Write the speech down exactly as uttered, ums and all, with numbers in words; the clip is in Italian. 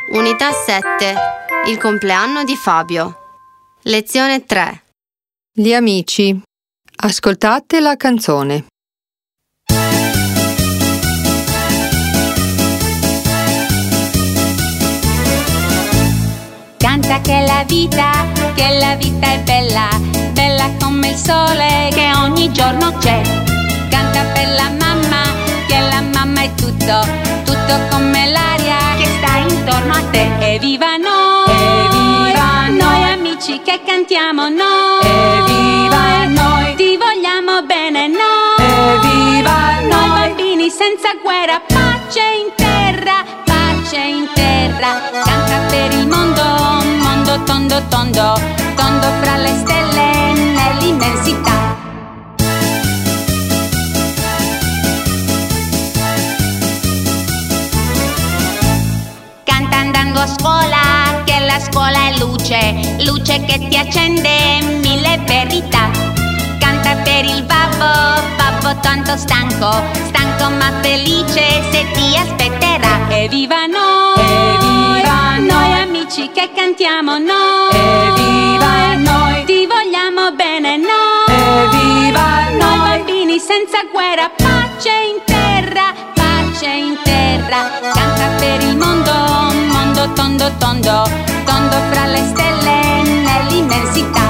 Unità sette. Il compleanno di Fabio. Lezione tre. Gli amici. Ascoltate la canzone. Canta che la vita, che la vita è bella, bella come il sole che ogni giorno c'è. Canta per la mamma, che la mamma è tutto, tutto come l'aria che sta intorno a te. Evviva noi, evviva noi amici che cantiamo noi, evviva noi, ti vogliamo bene noi, evviva noi bambini senza guerra, pace in terra, pace in terra. Canta per il mondo, mondo tondo tondo, tondo fra le stelle nell'immensità. Canta andando a scuola, che la scuola è luce, luce che ti accende mille verità. Canta per il babbo, babbo tanto stanco, stanco ma felice se ti aspetterà. Evviva noi, evviva noi amici che cantiamo noi, evviva noi, ti vogliamo bene noi, evviva noi bambini senza guerra, pace in terra, pace in terra. Canta per il mondo, mondo tondo tondo, tondo fra le stelle nell'immensità.